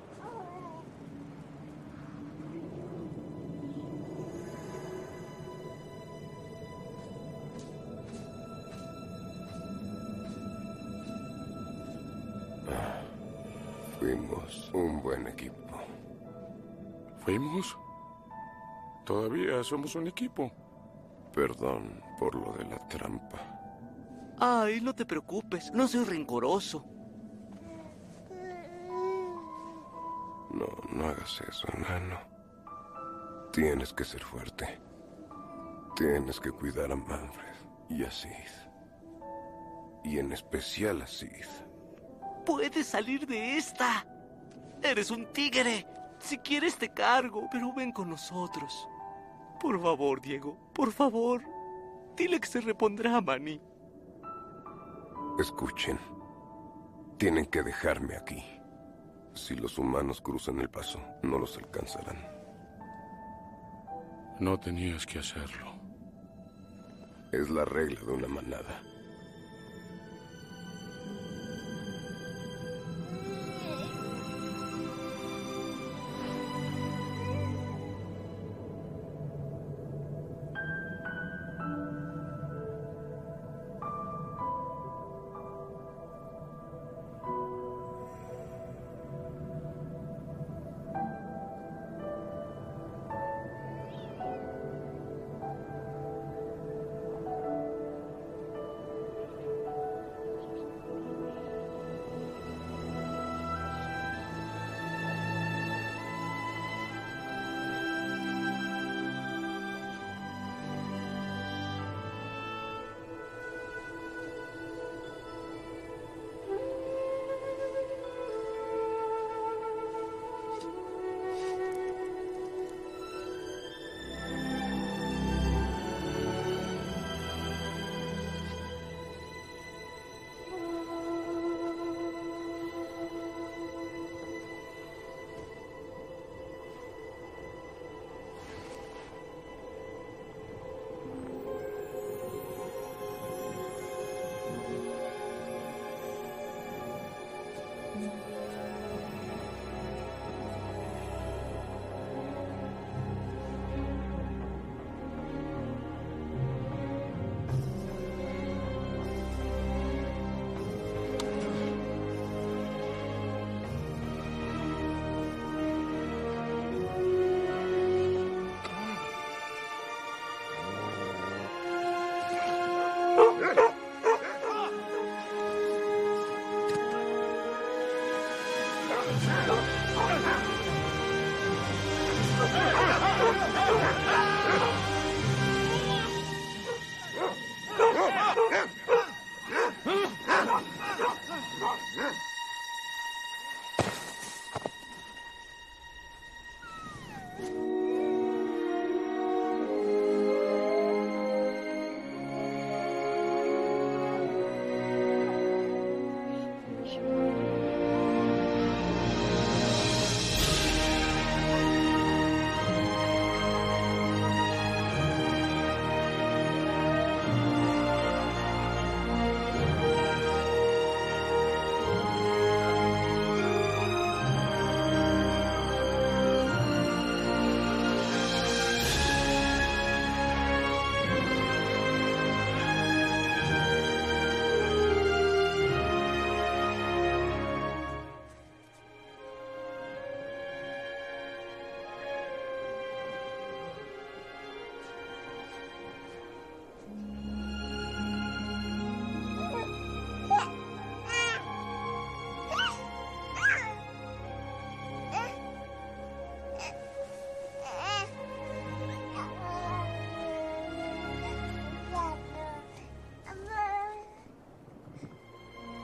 Fuimos un buen equipo. ¿Fuimos? Todavía somos un equipo. Perdón por lo de la trampa. Ay, no te preocupes, no soy rencoroso. No hagas eso, enano. Tienes que ser fuerte. Tienes que cuidar a Manfred y a Sid. Y en especial a Sid. Puedes salir de esta. Eres un tigre. Si quieres te cargo, pero ven con nosotros. Por favor, Diego, por favor. Dile que se repondrá a Manny. Escuchen. Tienen que dejarme aquí. Si los humanos cruzan el paso, no los alcanzarán. No tenías que hacerlo. Es la regla de una manada.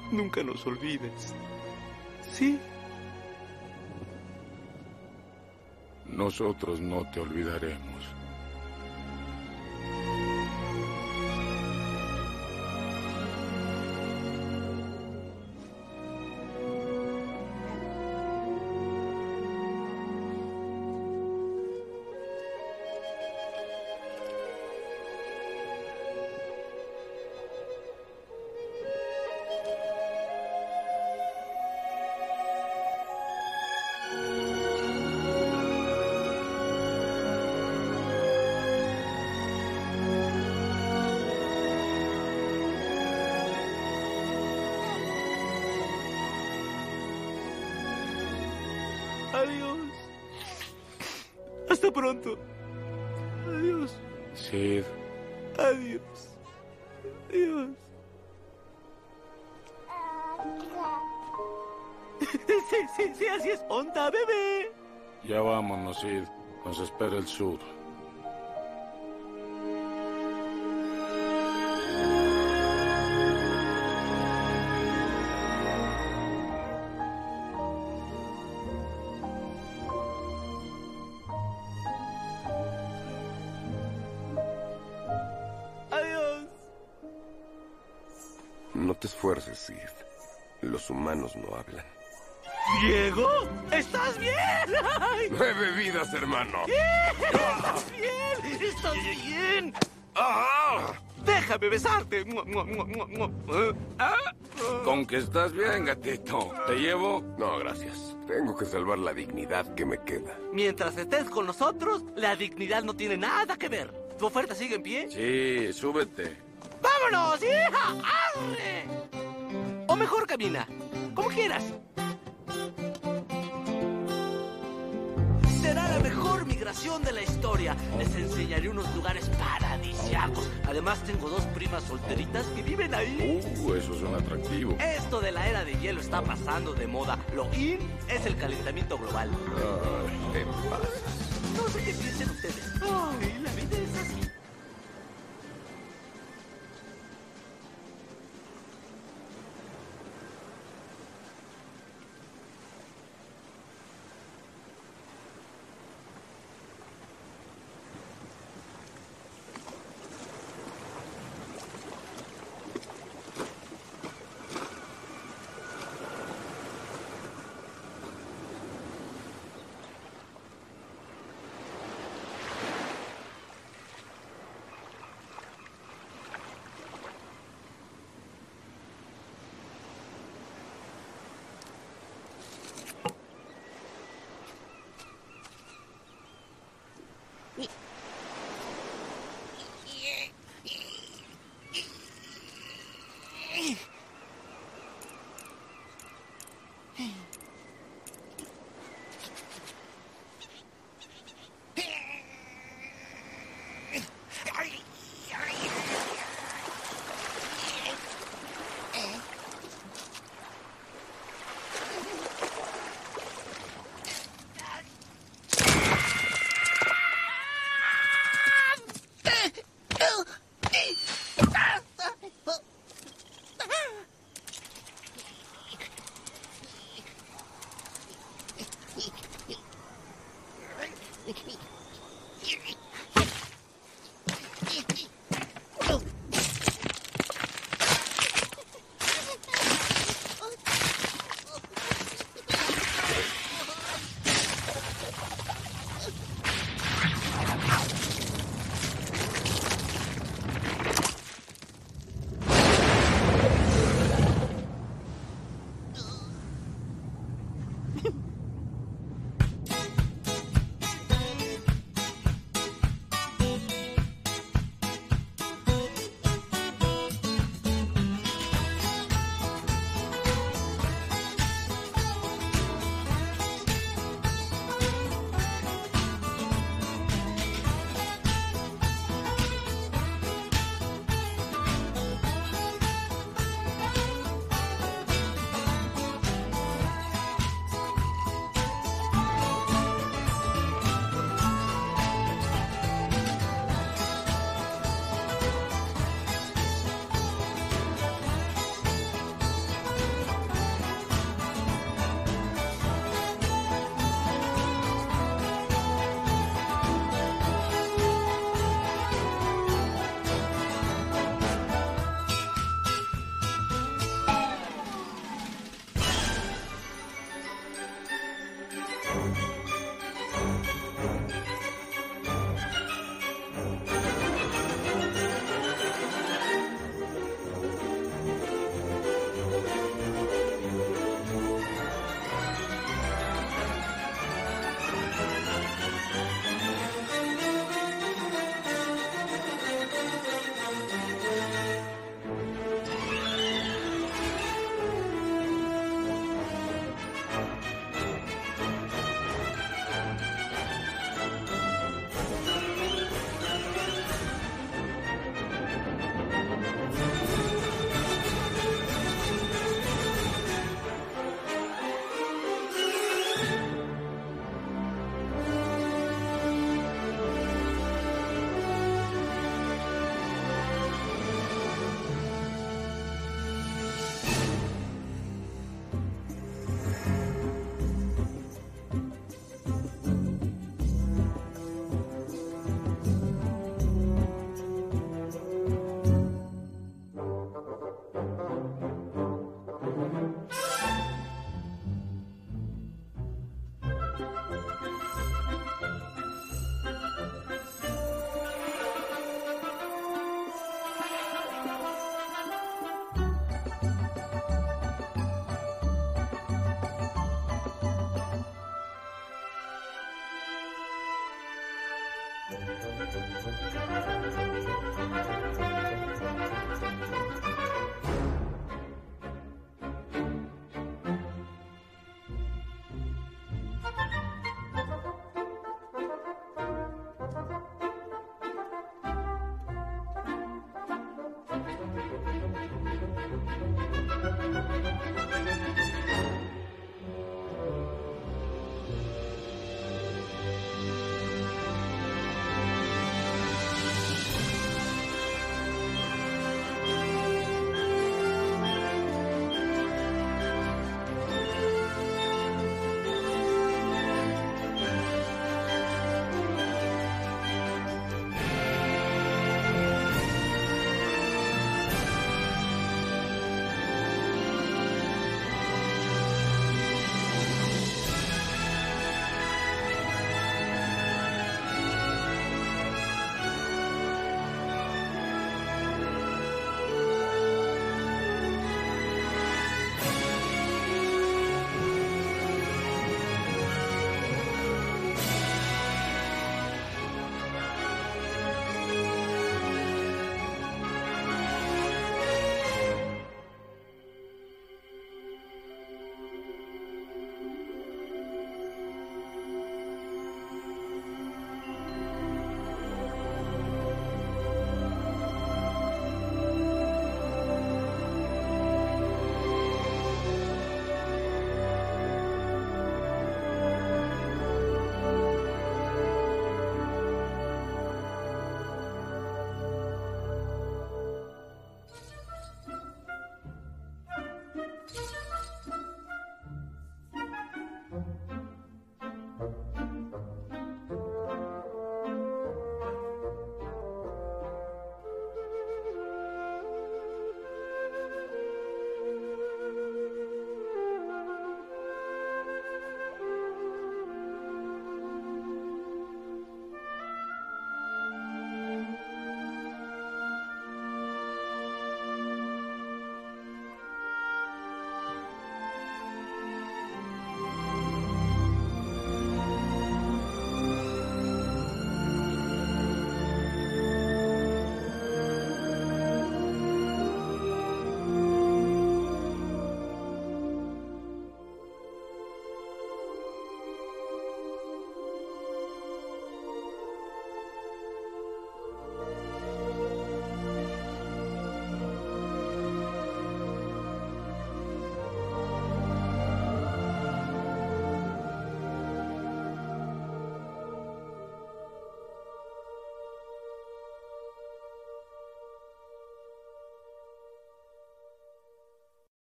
nunca nos olvides. ¿Sí? Nosotros no te olvidaremos. Adiós. Hasta pronto. Adiós. Sid. Adiós. Adiós. Sí, así es. Ponta, bebé. Ya vámonos, Sid. Nos espera el sur. No te esfuerces, Sid. Los humanos no hablan. ¡Diego! ¿Estás bien? ¡Ay! 9 vidas, hermano. ¡Estás bien! ¡Estás bien! ¡Ah! ¡Déjame besarte! Con que estás bien, gatito. ¿Te llevo? No, gracias. Tengo que salvar la dignidad que me queda. Mientras estés con nosotros, la dignidad no tiene nada que ver. ¿Tu oferta sigue en pie? Sí, súbete. ¡Vámonos, hija! ¡Arre! O mejor camina, como quieras. Será la mejor migración de la historia. Les enseñaré unos lugares paradisíacos. Además, tengo 2 primas solteritas que viven ahí. Eso suena atractivo. Esto de la era de hielo está pasando de moda. Lo in es el calentamiento global. Ay, te pasas. No sé qué piensen ustedes. Ay, la vida es así.